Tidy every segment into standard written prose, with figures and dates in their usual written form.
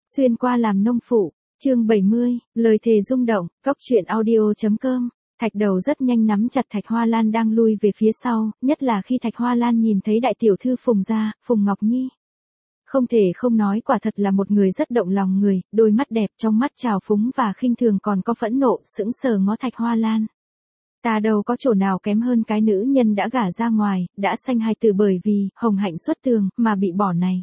Xuyên qua làm nông phụ, chương 70, lời thề rung động, Cóc truyện audio.com. Thạch Đầu rất nhanh nắm chặt Thạch Hoa Lan đang lui về phía sau, nhất là khi Thạch Hoa Lan nhìn thấy đại tiểu thư Phùng gia, Phùng Ngọc Nhi. Không thể không nói quả thật là một người rất động lòng người, đôi mắt đẹp trong mắt trào phúng và khinh thường còn có phẫn nộ, sững sờ ngó Thạch Hoa Lan. Ta đâu có chỗ nào kém hơn cái nữ nhân đã gả ra ngoài, đã sanh hài tử bởi vì hồng hạnh xuất tường mà bị bỏ này.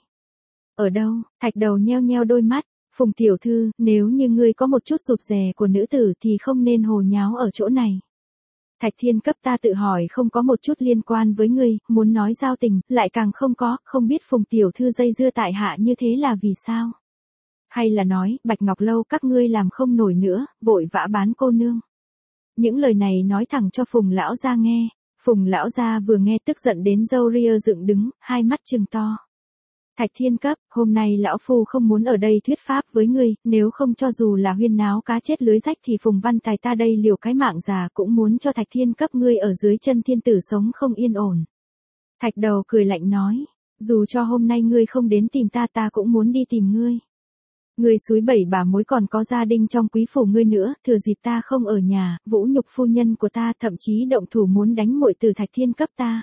Ở đâu? Thạch Đầu nheo nheo đôi mắt. Phùng tiểu thư, nếu như ngươi có một chút rụt rè của nữ tử thì không nên hồ nháo ở chỗ này. Thạch Thiên Cấp ta tự hỏi không có một chút liên quan với ngươi, muốn nói giao tình, lại càng không biết Phùng tiểu thư dây dưa tại hạ như thế là vì sao? Hay là nói, Bạch Ngọc Lâu các ngươi làm không nổi nữa, vội vã bán cô nương. Những lời này nói thẳng cho Phùng lão gia nghe. Phùng lão gia vừa nghe tức giận đến râu ria dựng đứng, hai mắt trừng to. Thạch Thiên Cấp, hôm nay lão phu không muốn ở đây thuyết pháp với ngươi, nếu không cho dù là huyên náo cá chết lưới rách thì Phùng Văn Tài ta đây liều cái mạng già cũng muốn cho Thạch Thiên Cấp ngươi ở dưới chân thiên tử sống không yên ổn. Thạch Đầu cười lạnh nói, dù cho hôm nay ngươi không đến tìm ta ta cũng muốn đi tìm ngươi. Ngươi xúi bẩy bà mối còn có gia đình trong quý phủ ngươi nữa, thừa dịp ta không ở nhà, vũ nhục phu nhân của ta thậm chí động thủ muốn đánh muội từ Thạch Thiên Cấp ta.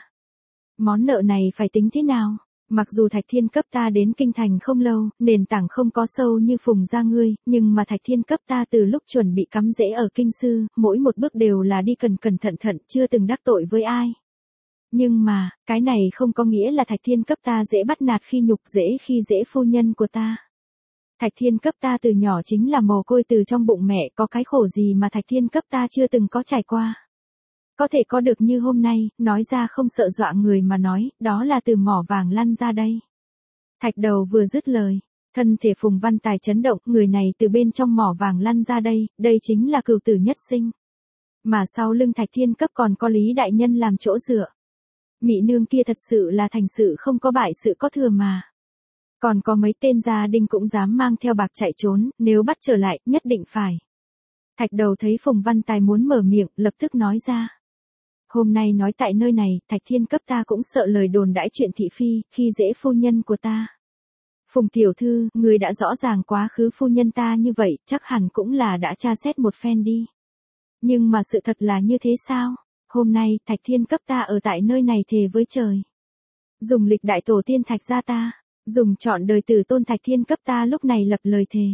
Món nợ này phải tính thế nào? Mặc dù Thạch Thiên Cấp ta đến kinh thành không lâu, nền tảng không có sâu như Phùng gia ngươi, nhưng mà Thạch Thiên Cấp ta từ lúc chuẩn bị cắm rễ ở kinh sư, mỗi một bước đều là đi cẩn thận, chưa từng đắc tội với ai. Nhưng mà, cái này không có nghĩa là Thạch Thiên Cấp ta dễ bắt nạt khi nhục dễ khi dễ phu nhân của ta. Thạch Thiên Cấp ta từ nhỏ chính là mồ côi từ trong bụng mẹ, có cái khổ gì mà Thạch Thiên Cấp ta chưa từng có trải qua. Có thể có được như hôm nay, nói ra không sợ dọa người mà nói, đó là từ mỏ vàng lăn ra đây. Thạch Đầu vừa dứt lời, thân thể Phùng Văn Tài chấn động, người này từ bên trong mỏ vàng lăn ra đây chính là cửu tử nhất sinh. Mà sau lưng Thạch Thiên Cấp còn có Lý đại nhân làm chỗ dựa. Mị nương kia thật sự là thành sự không có bại sự có thừa mà. Còn có mấy tên gia đình cũng dám mang theo bạc chạy trốn, nếu bắt trở lại, nhất định phải. Thạch Đầu thấy Phùng Văn Tài muốn mở miệng, lập tức nói ra. Hôm nay nói tại nơi này, Thạch Thiên Cấp ta cũng sợ lời đồn đãi chuyện thị phi, khi dễ phu nhân của ta. Phùng tiểu thư, người đã rõ ràng quá khứ phu nhân ta như vậy, chắc hẳn cũng là đã tra xét một phen đi. Nhưng mà sự thật là như thế sao? Hôm nay, Thạch Thiên Cấp ta ở tại nơi này thề với trời. Dùng lịch đại tổ tiên Thạch gia ta, dùng trọn đời tử tôn Thạch Thiên Cấp ta lúc này lập lời thề.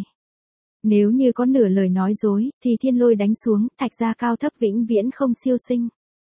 Nếu như có nửa lời nói dối, thì thiên lôi đánh xuống, Thạch gia cao thấp vĩnh viễn không siêu sinh.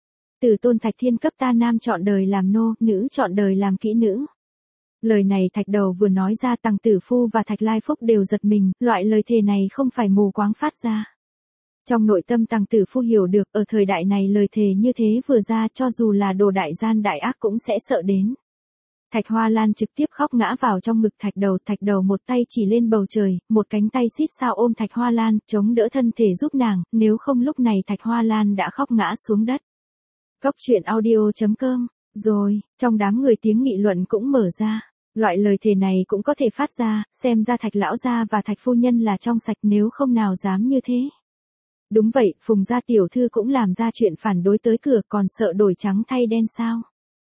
Tử tôn Thạch Thiên Cấp ta nam chọn đời làm nô, nữ chọn đời làm kỹ nữ. Lời này Thạch Đầu vừa nói ra Tằng Tử Phu và Thạch Lai Phúc đều giật mình, loại lời thề này không phải mù quáng phát ra. Trong nội tâm Tằng Tử Phu hiểu được, ở thời đại này lời thề như thế vừa ra cho dù là đồ đại gian đại ác cũng sẽ sợ đến. Thạch Hoa Lan trực tiếp khóc ngã vào trong ngực Thạch Đầu một tay chỉ lên bầu trời, một cánh tay xít sao ôm Thạch Hoa Lan, chống đỡ thân thể giúp nàng, nếu không lúc này Thạch Hoa Lan đã khóc ngã xuống đất. Cóc truyện audio.com, rồi, trong đám người tiếng nghị luận cũng mở ra, loại lời thề này cũng có thể phát ra, xem ra Thạch lão gia và Thạch phu nhân là trong sạch nếu không nào dám như thế. Đúng vậy, Phùng gia tiểu thư cũng làm ra chuyện phản đối tới cửa còn sợ đổi trắng thay đen sao?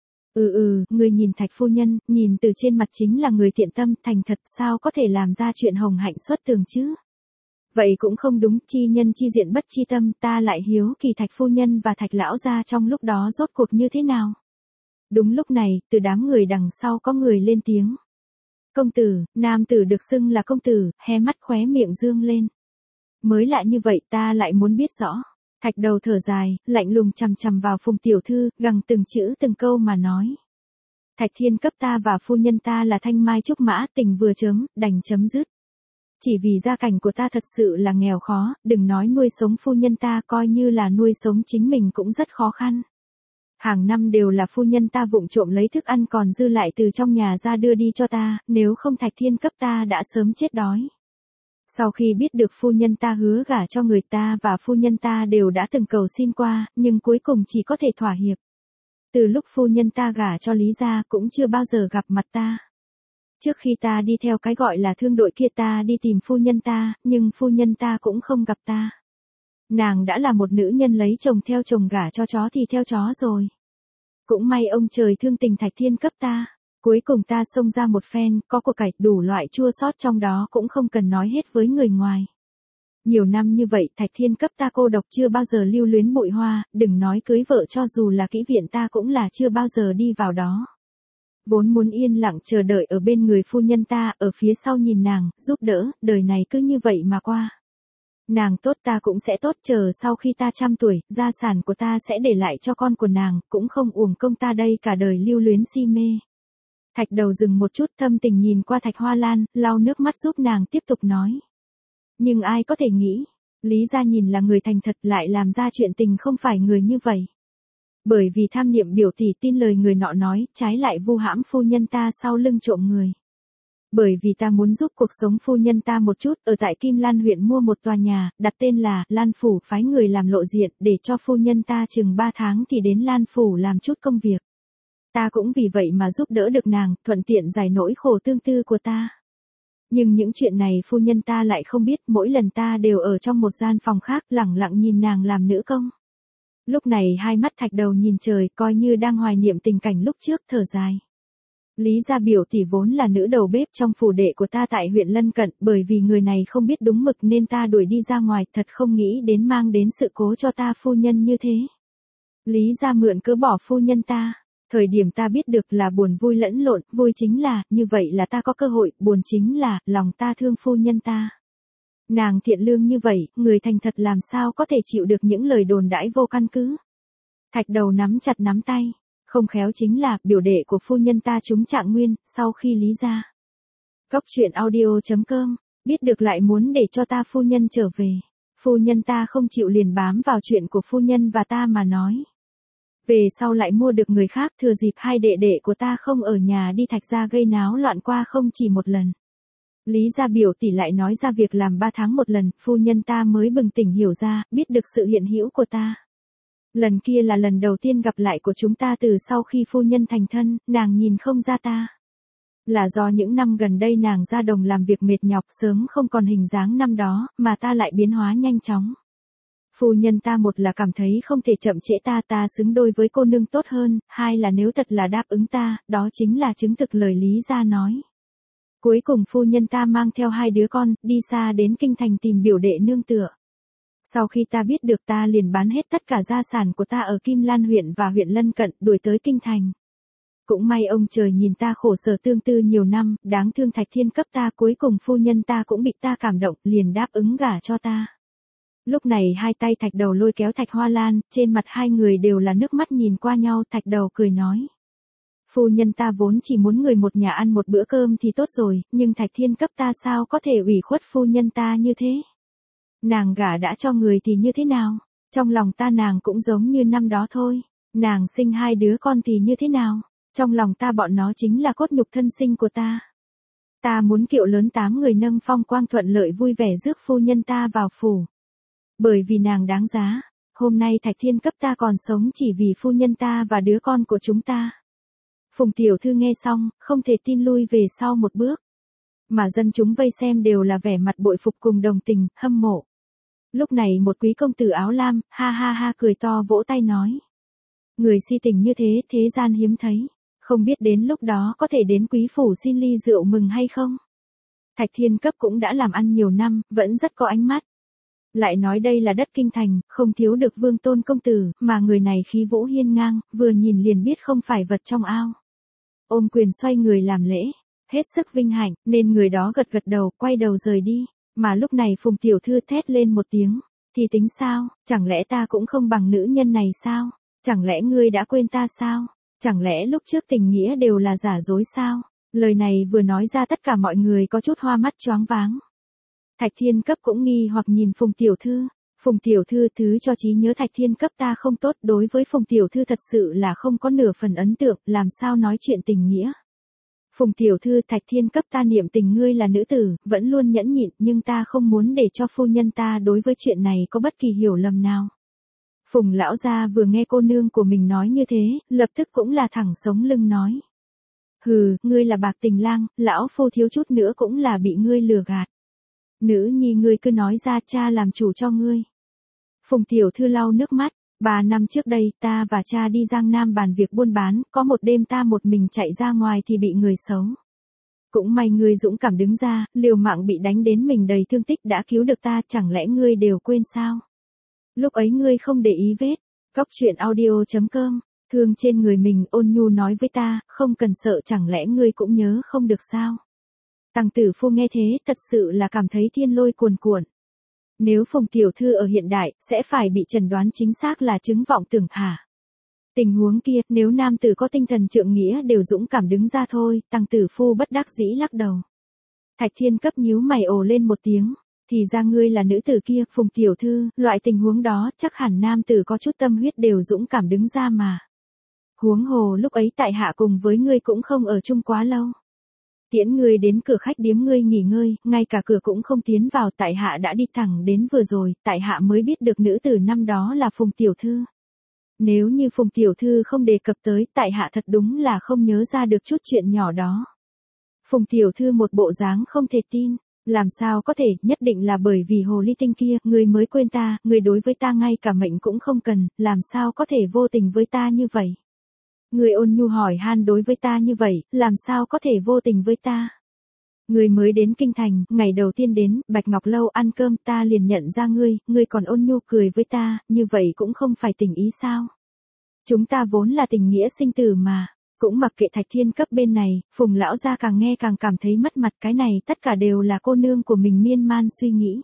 Người nhìn Thạch phu nhân, nhìn từ trên mặt chính là người thiện tâm, thành thật sao có thể làm ra chuyện hồng hạnh xuất tường chứ? Vậy cũng không đúng, chi nhân chi diện bất chi tâm, ta lại hiếu kỳ Thạch phu nhân và Thạch lão gia trong lúc đó rốt cuộc như thế nào. Đúng lúc này, từ đám người đằng sau có người lên tiếng. Công tử, nam tử được xưng là công tử, hé mắt khóe miệng dương lên. Mới lạ như vậy ta lại muốn biết rõ. Thạch Đầu thở dài, lạnh lùng chằm chằm vào Phùng tiểu thư, gằn từng chữ từng câu mà nói. Thạch Thiên Cấp ta và phu nhân ta là thanh mai trúc mã, tình vừa chớm, đành chấm dứt. Chỉ vì gia cảnh của ta thật sự là nghèo khó, đừng nói nuôi sống phu nhân ta, coi như là nuôi sống chính mình cũng rất khó khăn. Hàng năm đều là phu nhân ta vụng trộm lấy thức ăn còn dư lại từ trong nhà ra đưa đi cho ta, nếu không Thạch Thiên Cấp ta đã sớm chết đói. Sau khi biết được phu nhân ta hứa gả cho người ta và phu nhân ta đều đã từng cầu xin qua, nhưng cuối cùng chỉ có thể thỏa hiệp. Từ lúc phu nhân ta gả cho Lý gia cũng chưa bao giờ gặp mặt ta. Trước khi ta đi theo cái gọi là thương đội kia ta đi tìm phu nhân ta, nhưng phu nhân ta cũng không gặp ta. Nàng đã là một nữ nhân lấy chồng theo chồng gả cho chó thì theo chó rồi. Cũng may ông trời thương tình Thạch Thiên Cấp ta. Cuối cùng ta xông ra một phen, có của cải đủ loại chua xót trong đó cũng không cần nói hết với người ngoài. Nhiều năm như vậy Thạch Thiên cấp ta cô độc chưa bao giờ lưu luyến bụi hoa, đừng nói cưới vợ cho dù là kỹ viện ta cũng là chưa bao giờ đi vào đó. Vốn muốn yên lặng chờ đợi ở bên người phu nhân ta, ở phía sau nhìn nàng, giúp đỡ, đời này cứ như vậy mà qua. Nàng tốt ta cũng sẽ tốt, chờ sau khi ta trăm tuổi, gia sản của ta sẽ để lại cho con của nàng, cũng không uổng công ta đây cả đời lưu luyến si mê. Thạch Đầu dừng một chút, thâm tình nhìn qua Thạch Hoa Lan, lau nước mắt giúp nàng tiếp tục nói. Nhưng ai có thể nghĩ, Lý gia nhìn là người thành thật lại làm ra chuyện tình không phải người như vậy. Bởi vì tham niệm biểu tỷ tin lời người nọ nói, trái lại vu hãm phu nhân ta sau lưng trộm người. Bởi vì ta muốn giúp cuộc sống phu nhân ta một chút, ở tại Kim Lan huyện mua một tòa nhà, đặt tên là Lan Phủ, phái người làm lộ diện, để cho phu nhân ta chừng 3 tháng thì đến Lan Phủ làm chút công việc. Ta cũng vì vậy mà giúp đỡ được nàng, thuận tiện giải nỗi khổ tương tư của ta. Nhưng những chuyện này phu nhân ta lại không biết, mỗi lần ta đều ở trong một gian phòng khác lẳng lặng nhìn nàng làm nữ công. Lúc này hai mắt Thạch Đầu nhìn trời, coi như đang hoài niệm tình cảnh lúc trước, thở dài. Lý gia biểu tỷ vốn là nữ đầu bếp trong phủ đệ của ta tại huyện lân cận, bởi vì người này không biết đúng mực nên ta đuổi đi ra ngoài, thật không nghĩ đến mang đến sự cố cho ta phu nhân như thế. Lý gia mượn cớ bỏ phu nhân ta. Thời điểm ta biết được là buồn vui lẫn lộn, vui chính là, như vậy là ta có cơ hội, buồn chính là, lòng ta thương phu nhân ta. Nàng thiện lương như vậy, người thành thật làm sao có thể chịu được những lời đồn đãi vô căn cứ. Thạch Đầu nắm chặt nắm tay, không khéo chính là, biểu đệ của phu nhân ta trúng trạng nguyên, sau khi Lý gia. Góc truyện audio.com, biết được lại muốn để cho ta phu nhân trở về. Phu nhân ta không chịu liền bám vào chuyện của phu nhân và ta mà nói. Về sau lại mua được người khác, thừa dịp hai đệ đệ của ta không ở nhà đi Thạch gia gây náo loạn qua không chỉ một lần. Lý gia biểu tỷ lại nói ra việc làm 3 tháng một lần, phu nhân ta mới bừng tỉnh hiểu ra, biết được sự hiện hữu của ta. Lần kia là lần đầu tiên gặp lại của chúng ta từ sau khi phu nhân thành thân, nàng nhìn không ra ta. Là do những năm gần đây nàng ra đồng làm việc mệt nhọc sớm không còn hình dáng năm đó, mà ta lại biến hóa nhanh chóng. Phu nhân ta một là cảm thấy không thể chậm trễ ta xứng đôi với cô nương tốt hơn, hai là nếu thật là đáp ứng ta, đó chính là chứng thực lời Lý gia nói. Cuối cùng phu nhân ta mang theo 2 đứa con, đi xa đến kinh thành tìm biểu đệ nương tựa. Sau khi ta biết được ta liền bán hết tất cả gia sản của ta ở Kim Lan huyện và huyện lân cận, đuổi tới kinh thành. Cũng may ông trời nhìn ta khổ sở tương tư nhiều năm, đáng thương Thạch Thiên cấp ta, cuối cùng phu nhân ta cũng bị ta cảm động, liền đáp ứng gả cho ta. Lúc này hai tay Thạch Đầu lôi kéo Thạch Hoa Lan, trên mặt hai người đều là nước mắt nhìn qua nhau, Thạch Đầu cười nói. Phu nhân ta vốn chỉ muốn người một nhà ăn một bữa cơm thì tốt rồi, nhưng Thạch Thiên cấp ta sao có thể ủy khuất phu nhân ta như thế. Nàng gả đã cho người thì như thế nào, trong lòng ta nàng cũng giống như năm đó thôi, nàng sinh 2 đứa con thì như thế nào, trong lòng ta bọn nó chính là cốt nhục thân sinh của ta. Ta muốn kiệu lớn 8 người nâng phong quang thuận lợi vui vẻ rước phu nhân ta vào phủ. Bởi vì nàng đáng giá, hôm nay Thạch Thiên cấp ta còn sống chỉ vì phu nhân ta và đứa con của chúng ta. Phùng tiểu thư nghe xong, không thể tin lui về sau một bước. Mà dân chúng vây xem đều là vẻ mặt bội phục cùng đồng tình, hâm mộ. Lúc này một quý công tử áo lam, ha ha ha cười to vỗ tay nói. Người si tình như thế, thế gian hiếm thấy. Không biết đến lúc đó có thể đến quý phủ xin ly rượu mừng hay không? Thạch Thiên cấp cũng đã làm ăn nhiều năm, vẫn rất có ánh mắt. Lại nói đây là đất kinh thành, không thiếu được Vương Tôn công tử, mà người này khí vũ hiên ngang, vừa nhìn liền biết không phải vật trong ao. Ôm quyền xoay người làm lễ, hết sức vinh hạnh, nên người đó gật gật đầu, quay đầu rời đi. Mà lúc này Phùng tiểu thư thét lên một tiếng, thì tính sao, chẳng lẽ ta cũng không bằng nữ nhân này sao? Chẳng lẽ ngươi đã quên ta sao? Chẳng lẽ lúc trước tình nghĩa đều là giả dối sao? Lời này vừa nói ra tất cả mọi người có chút hoa mắt choáng váng. Thạch Thiên cấp cũng nghi hoặc nhìn Phùng tiểu thư. Phùng tiểu thư thứ cho trí nhớ Thạch Thiên cấp ta không tốt, đối với Phùng tiểu thư thật sự là không có nửa phần ấn tượng, làm sao nói chuyện tình nghĩa. Phùng tiểu thư, Thạch Thiên cấp ta niệm tình ngươi là nữ tử, vẫn luôn nhẫn nhịn, nhưng ta không muốn để cho phu nhân ta đối với chuyện này có bất kỳ hiểu lầm nào. Phùng lão gia vừa nghe cô nương của mình nói như thế, lập tức cũng là thẳng sống lưng nói. Hừ, ngươi là bạc tình lang, lão phu thiếu chút nữa cũng là bị ngươi lừa gạt. Nữ nhi ngươi cứ nói ra, cha làm chủ cho ngươi. Phùng tiểu thư lau nước mắt, 3 năm trước đây, ta và cha đi Giang Nam bàn việc buôn bán, có một đêm ta một mình chạy ra ngoài thì bị người xấu. Cũng may ngươi dũng cảm đứng ra, liều mạng bị đánh đến mình đầy thương tích đã cứu được ta, chẳng lẽ ngươi đều quên sao? Lúc ấy ngươi không để ý vết. Góc truyện audio.com, thương trên người mình ôn nhu nói với ta, không cần sợ, chẳng lẽ ngươi cũng nhớ không được sao? Tăng Tử Phu nghe thế, thật sự là cảm thấy thiên lôi cuồn cuộn. Nếu Phùng tiểu thư ở hiện đại, sẽ phải bị chẩn đoán chính xác là chứng vọng tưởng hả? Tình huống kia, nếu nam tử có tinh thần trượng nghĩa đều dũng cảm đứng ra thôi, Tăng Tử Phu bất đắc dĩ lắc đầu. Thạch Thiên Cấp nhíu mày ồ lên một tiếng, thì ra ngươi là nữ tử kia, Phùng tiểu thư, loại tình huống đó chắc hẳn nam tử có chút tâm huyết đều dũng cảm đứng ra mà. Huống hồ lúc ấy tại hạ cùng với ngươi cũng không ở chung quá lâu. Tiễn ngươi đến cửa khách điếm ngươi nghỉ ngơi, ngay cả cửa cũng không tiến vào, tại hạ đã đi thẳng đến vừa rồi, tại hạ mới biết được nữ tử năm đó là Phùng tiểu thư. Nếu như Phùng tiểu thư không đề cập tới, tại hạ thật đúng là không nhớ ra được chút chuyện nhỏ đó. Phùng tiểu thư một bộ dáng không thể tin, làm sao có thể, nhất định là bởi vì hồ ly tinh kia, ngươi mới quên ta, ngươi đối với ta ngay cả mệnh cũng không cần, làm sao có thể vô tình với ta như vậy. Ngươi ôn nhu hỏi han đối với ta như vậy, làm sao có thể vô tình với ta. Ngươi mới đến kinh thành, ngày đầu tiên đến, Bạch Ngọc Lâu ăn cơm ta liền nhận ra ngươi còn ôn nhu cười với ta, như vậy cũng không phải tình ý sao. Chúng ta vốn là tình nghĩa sinh tử mà. Cũng mặc kệ Thạch Thiên Cấp bên này, Phùng lão gia càng nghe càng cảm thấy mất mặt, cái này tất cả đều là cô nương của mình miên man suy nghĩ.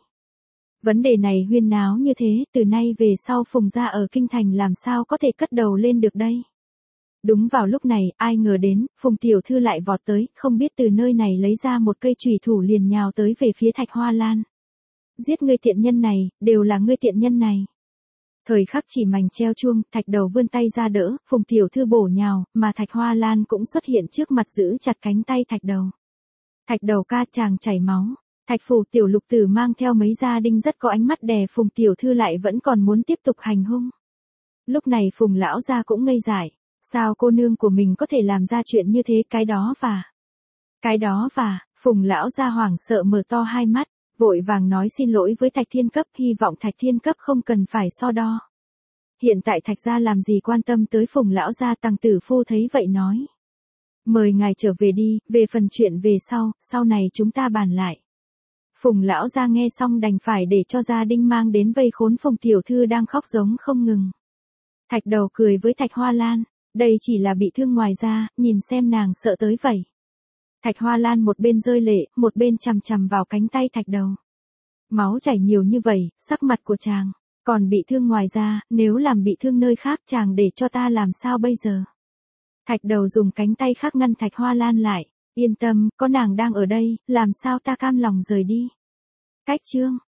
Vấn đề này huyên náo như thế, từ nay về sau Phùng gia ở kinh thành làm sao có thể cất đầu lên được đây. Đúng vào lúc này, ai ngờ đến, Phùng tiểu thư lại vọt tới, không biết từ nơi này lấy ra một cây chùy thủ liền nhào tới về phía Thạch Hoa Lan. Giết ngươi tiện nhân này, đều là ngươi tiện nhân này. Thời khắc chỉ mảnh treo chuông, Thạch Đầu vươn tay ra đỡ, Phùng tiểu thư bổ nhào, mà Thạch Hoa Lan cũng xuất hiện trước mặt giữ chặt cánh tay Thạch Đầu. Thạch Đầu ca chàng chảy máu. Thạch Phủ tiểu lục tử mang theo mấy gia đinh rất có ánh mắt đè Phùng tiểu thư lại vẫn còn muốn tiếp tục hành hung. Lúc này Phùng lão gia cũng ngây dại, sao cô nương của mình có thể làm ra chuyện như thế, cái đó và, Phùng lão gia hoảng sợ mở to hai mắt. Vội vàng nói xin lỗi với Thạch Thiên Cấp, hy vọng Thạch Thiên Cấp không cần phải so đo. Hiện tại Thạch gia làm gì quan tâm tới Phùng lão gia. Tăng Tử Phu thấy vậy nói. Mời ngài trở về đi, về phần chuyện về sau này chúng ta bàn lại. Phùng lão gia nghe xong đành phải để cho gia đinh mang đến vây khốn Phùng tiểu thư đang khóc giống không ngừng. Thạch Đầu cười với Thạch Hoa Lan, đây chỉ là bị thương ngoài da, nhìn xem nàng sợ tới vậy. Thạch Hoa Lan một bên rơi lệ, một bên chằm chằm vào cánh tay Thạch Đầu. Máu chảy nhiều như vậy, sắc mặt của chàng, còn bị thương ngoài da, nếu làm bị thương nơi khác chàng để cho ta làm sao bây giờ. Thạch Đầu dùng cánh tay khác ngăn Thạch Hoa Lan lại, yên tâm, có nàng đang ở đây, làm sao ta cam lòng rời đi. Cách chương